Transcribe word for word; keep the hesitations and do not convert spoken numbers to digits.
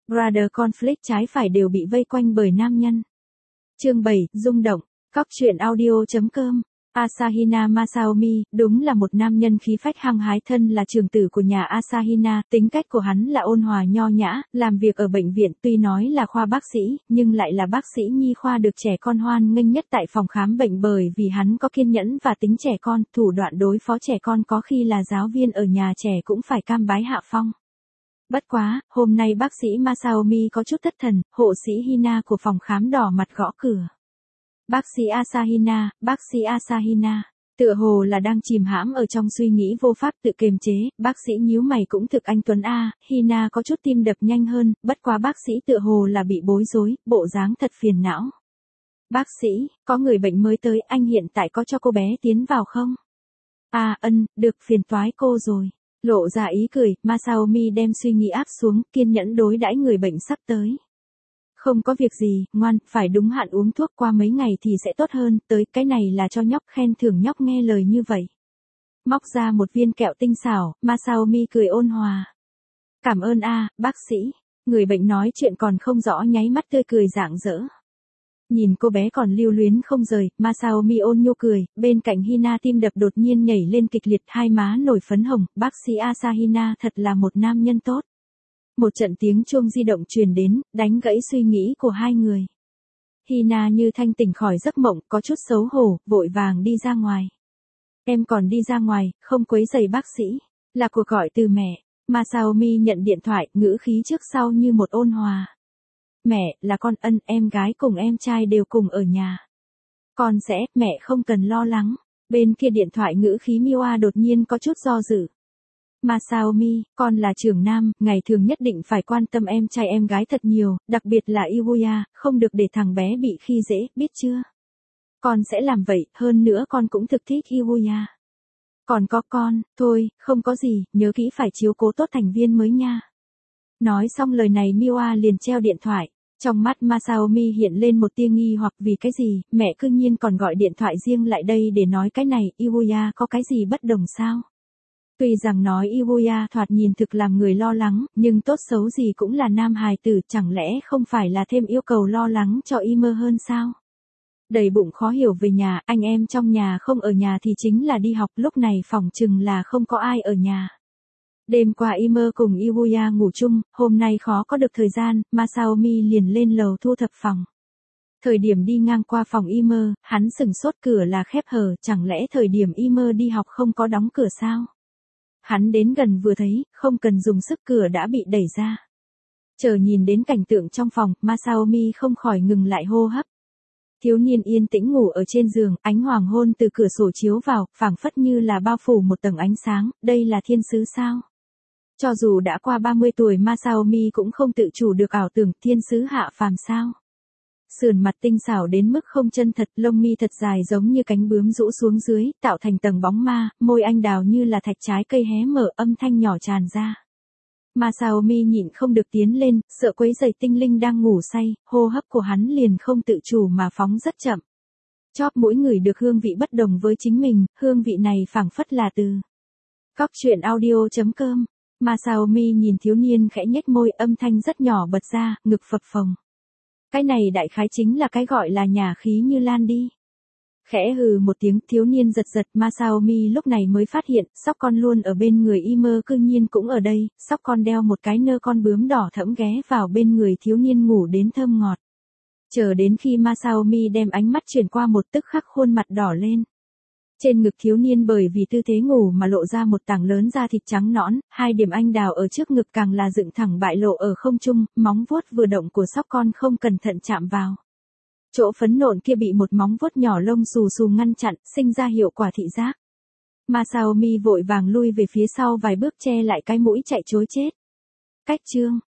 Brother conflict trái phải đều bị vây quanh bởi nam nhân. Chương bảy, rung động. Cóc truyện audio.com. Asahina Masaomi, đúng là một nam nhân khí phách hăng hái, thân là trưởng tử của nhà Asahina, tính cách của hắn là ôn hòa nho nhã, làm việc ở bệnh viện tuy nói là khoa bác sĩ, nhưng lại là bác sĩ nhi khoa được trẻ con hoan nghênh nhất tại phòng khám bệnh bởi vì hắn có kiên nhẫn và tính trẻ con, thủ đoạn đối phó trẻ con có khi là giáo viên ở nhà trẻ cũng phải cam bái hạ phong. Bất quá, hôm nay bác sĩ Masaomi có chút thất thần, hộ sĩ Hina của phòng khám đỏ mặt gõ cửa. Bác sĩ Asahina, bác sĩ Asahina, tựa hồ là đang chìm hãm ở trong suy nghĩ vô pháp tự kiềm chế, bác sĩ nhíu mày cũng thực anh Tuấn A, Hina có chút tim đập nhanh hơn, bất quá bác sĩ tựa hồ là bị bối rối, bộ dáng thật phiền não. Bác sĩ, có người bệnh mới tới, anh hiện tại có cho cô bé tiến vào không? À ân, được, phiền toái cô rồi. Lộ ra ý cười, Masaomi đem suy nghĩ áp xuống, kiên nhẫn đối đãi người bệnh sắp tới. Không có việc gì, ngoan, phải đúng hạn uống thuốc, qua mấy ngày thì sẽ tốt hơn, tới, cái này là cho nhóc, khen thưởng nhóc nghe lời như vậy. Móc ra một viên kẹo tinh xảo, Masaomi cười ôn hòa. Cảm ơn a, bác sĩ. Người bệnh nói chuyện còn không rõ nháy mắt tươi cười rạng rỡ. Nhìn cô bé còn lưu luyến không rời, Masaomi ôn nhu cười, bên cạnh Hina tim đập đột nhiên nhảy lên kịch liệt, hai má nổi phấn hồng, bác sĩ Asahina thật là một nam nhân tốt. Một trận tiếng chuông di động truyền đến, đánh gãy suy nghĩ của hai người. Hina như thanh tỉnh khỏi giấc mộng, có chút xấu hổ, vội vàng đi ra ngoài. Em còn đi ra ngoài, không quấy rầy bác sĩ. Là cuộc gọi từ mẹ. Masaomi nhận điện thoại, ngữ khí trước sau như một ôn hòa. Mẹ, là con, ân, em gái cùng em trai đều cùng ở nhà. Con sẽ, mẹ không cần lo lắng. Bên kia điện thoại ngữ khí Miwa đột nhiên có chút do dự. Masaomi, con là trưởng nam, ngày thường nhất định phải quan tâm em trai em gái thật nhiều, đặc biệt là Iwuya, không được để thằng bé bị khi dễ, biết chưa? Con sẽ làm vậy, hơn nữa con cũng thực thích Iwuya. Còn có con, thôi, không có gì, nhớ kỹ phải chiếu cố tốt thành viên mới nha. Nói xong lời này Miwa liền treo điện thoại. Trong mắt Masaomi hiện lên một tia nghi hoặc, vì cái gì, mẹ cư nhiên còn gọi điện thoại riêng lại đây để nói cái này, Iwuya có cái gì bất đồng sao? Tuy rằng nói Iwuya thoạt nhìn thực làm người lo lắng, nhưng tốt xấu gì cũng là nam hài tử, chẳng lẽ không phải là thêm yêu cầu lo lắng cho Imer hơn sao? Đầy bụng khó hiểu về nhà, anh em trong nhà không ở nhà thì chính là đi học, lúc này phỏng chừng là không có ai ở nhà. Đêm qua Imer cùng Iwuya ngủ chung, hôm nay khó có được thời gian, Masaomi liền lên lầu thu thập phòng. Thời điểm đi ngang qua phòng Imer, hắn sửng sốt, cửa là khép hờ, chẳng lẽ thời điểm Imer đi học không có đóng cửa sao? Hắn đến gần vừa thấy, không cần dùng sức cửa đã bị đẩy ra. Chờ nhìn đến cảnh tượng trong phòng, Masaomi không khỏi ngừng lại hô hấp. Thiếu niên yên tĩnh ngủ ở trên giường, ánh hoàng hôn từ cửa sổ chiếu vào, phảng phất như là bao phủ một tầng ánh sáng, đây là thiên sứ sao? Cho dù đã qua ba mươi tuổi, Masaomi cũng không tự chủ được ảo tưởng thiên sứ hạ phàm sao? Sườn mặt tinh xảo đến mức không chân thật, lông mi thật dài giống như cánh bướm rũ xuống dưới, tạo thành tầng bóng ma, môi anh đào như là thạch trái cây hé mở, âm thanh nhỏ tràn ra. Masaomi nhịn không được tiến lên, sợ quấy rầy tinh linh đang ngủ say, hô hấp của hắn liền không tự chủ mà phóng rất chậm. Chóp mũi người được hương vị bất đồng với chính mình, hương vị này phảng phất là từ cóc truyện audio.com. Masaomi nhìn thiếu niên khẽ nhếch môi, âm thanh rất nhỏ bật ra, ngực phập phồng. Cái này đại khái chính là cái gọi là nhà khí như lan đi. Khẽ hừ một tiếng, thiếu niên giật giật, Masaomi lúc này mới phát hiện, sóc con luôn ở bên người Imer cư nhiên cũng ở đây, sóc con đeo một cái nơ con bướm đỏ thẫm ghé vào bên người thiếu niên ngủ đến thơm ngọt. Chờ đến khi Masaomi đem ánh mắt chuyển qua một tức khắc khuôn mặt đỏ lên. Trên ngực thiếu niên bởi vì tư thế ngủ mà lộ ra một tảng lớn da thịt trắng nõn, hai điểm anh đào ở trước ngực càng là dựng thẳng bại lộ ở không trung, móng vuốt vừa động của sóc con không cẩn thận chạm vào. Chỗ phấn nộn kia bị một móng vuốt nhỏ lông xù xù ngăn chặn, sinh ra hiệu quả thị giác. Masaomi vội vàng lui về phía sau vài bước che lại cái mũi chạy trối chết. Cách chương.